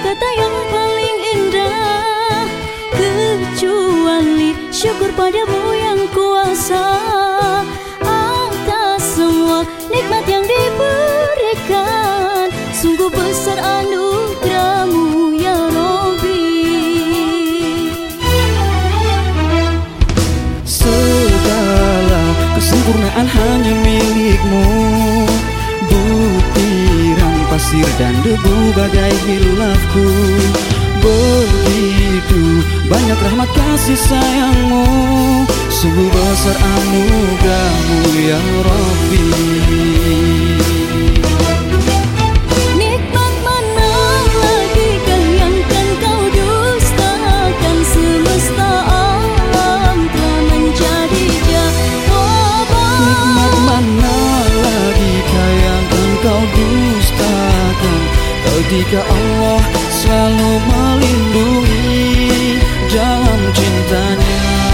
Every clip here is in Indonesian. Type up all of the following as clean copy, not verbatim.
kata yang paling indah, kecuali syukur padamu yang kuasa atas semua nikmat yang diberikan. Sungguh besar anugerahmu ya Rabbi. Segala kesempurnaan hanya milikmu, butiran pasir dan debu bagai hilafku. Begitu banyak rahmat kasih sayangmu, sungguh besar anugerahmu ya Rabbi. Nikmat mana lagi yang kan kau dustakan, semesta alam telah menjadi jawaban. Nikmat mana lagi yang kan kau dustakan, ketika Allah selalu melindungi dalam cintanya.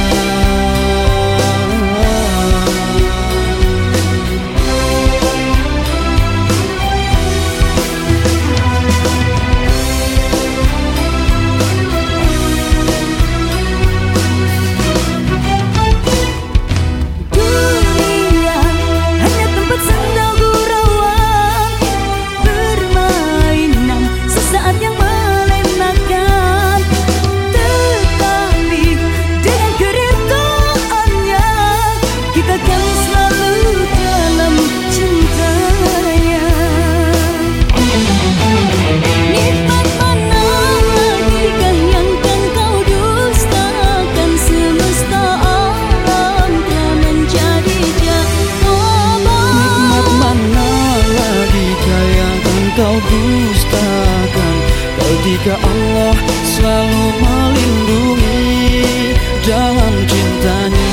Kau dustakan, ketika Allah selalu melindungi dalam cintanya.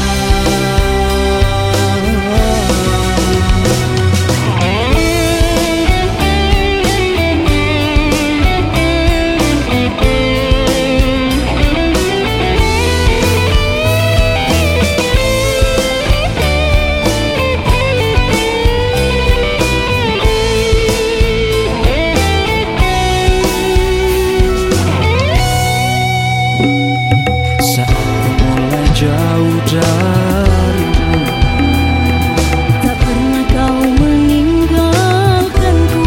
Jauh darimu, tak pernah kau meninggalkanku.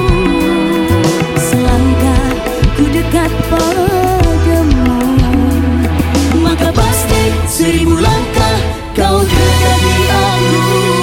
Selangkah ku dekat padamu, maka pasti 1000 langkah kau dekati aku.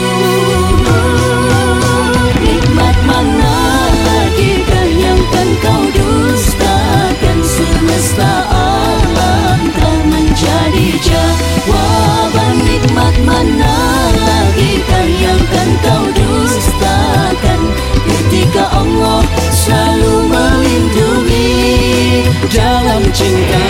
Nikmat mana lagi yang kan kau dustakan, semesta alam telah menjadi jawaban. Nikmat mana lagi yang kan kau dustakan, ketika Allah selalu melindungi dalam cinta.